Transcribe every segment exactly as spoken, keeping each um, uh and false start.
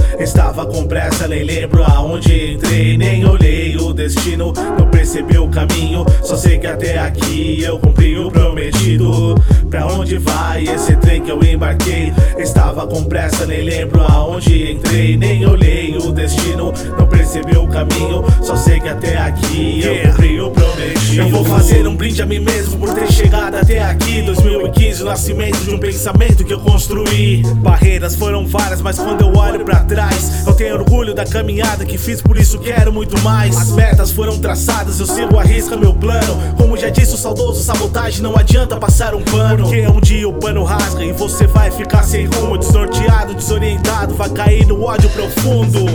Estava com pressa, nem lembro aonde entrei, nem olhei o destino, não percebi o caminho. Só sei que até aqui eu cumpri o prometido. Pra onde vai esse trem que eu embarquei? Estava com pressa, nem lembro aonde entrei, nem olhei o destino, não percebi o caminho. Só sei que até aqui eu cumpri o prometido. Eu vou fazer um brinde a mim mesmo por ter chegado até aqui. dois mil e quinze, o nascimento de um pensamento que eu construí. Barreiras foram várias, mas quando eu olho pra trás, eu tenho orgulho da caminhada que fiz, por isso quero muito mais. As metas foram traçadas, eu sigo a risca meu plano. Como já disse o saudoso Sabotagem, não adianta passar um pano, porque um dia o pano rasga e você vai ficar sem rumo, desnorteado, desorientado, vai cair no ódio profundo.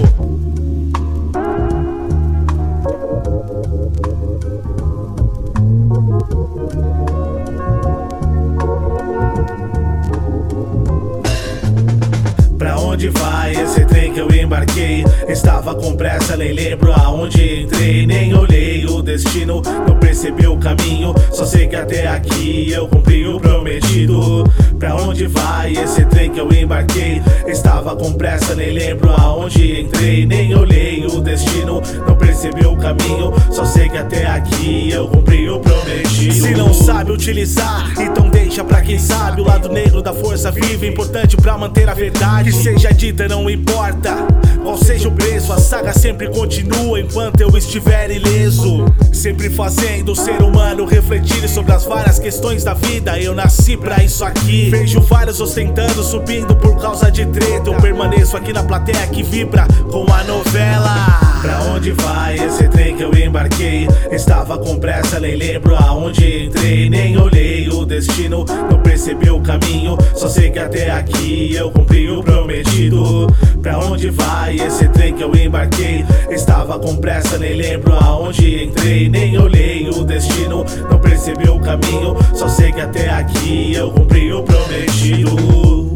Pra onde vai esse trem que eu embarquei? Estava com pressa, nem lembro aonde entrei, nem olhei o destino, não percebi o caminho. Só sei que até aqui eu cumpri o prometido. Pra onde vai esse trem que eu embarquei? Estava com pressa, nem lembro aonde entrei, nem olhei o destino, não percebi o caminho. Só sei que até aqui eu cumpri o prometido. Se não sabe utilizar, então deixa pra quem sabe. O lado negro da força viva, importante pra manter a verdade. Que seja dita, não importa qual seja o preço, a saga sempre continua enquanto eu estiver ileso. Sempre fazendo o ser humano refletir sobre as várias questões da vida. Eu nasci pra isso aqui. Vejo vários ostentando, subindo por causa de treta. Eu permaneço aqui na plateia que vibra com a novela. Pra onde vai esse trem que eu embarquei? Estava com pressa, nem lembro aonde entrei, nem olhei o destino, não percebi o caminho. Só sei que até aqui eu cumpri o prometido. Pra onde vai esse trem que eu embarquei? Estava com pressa, nem lembro aonde entrei, nem olhei o destino, não percebi o caminho. Só sei que até aqui eu cumpri o prometido.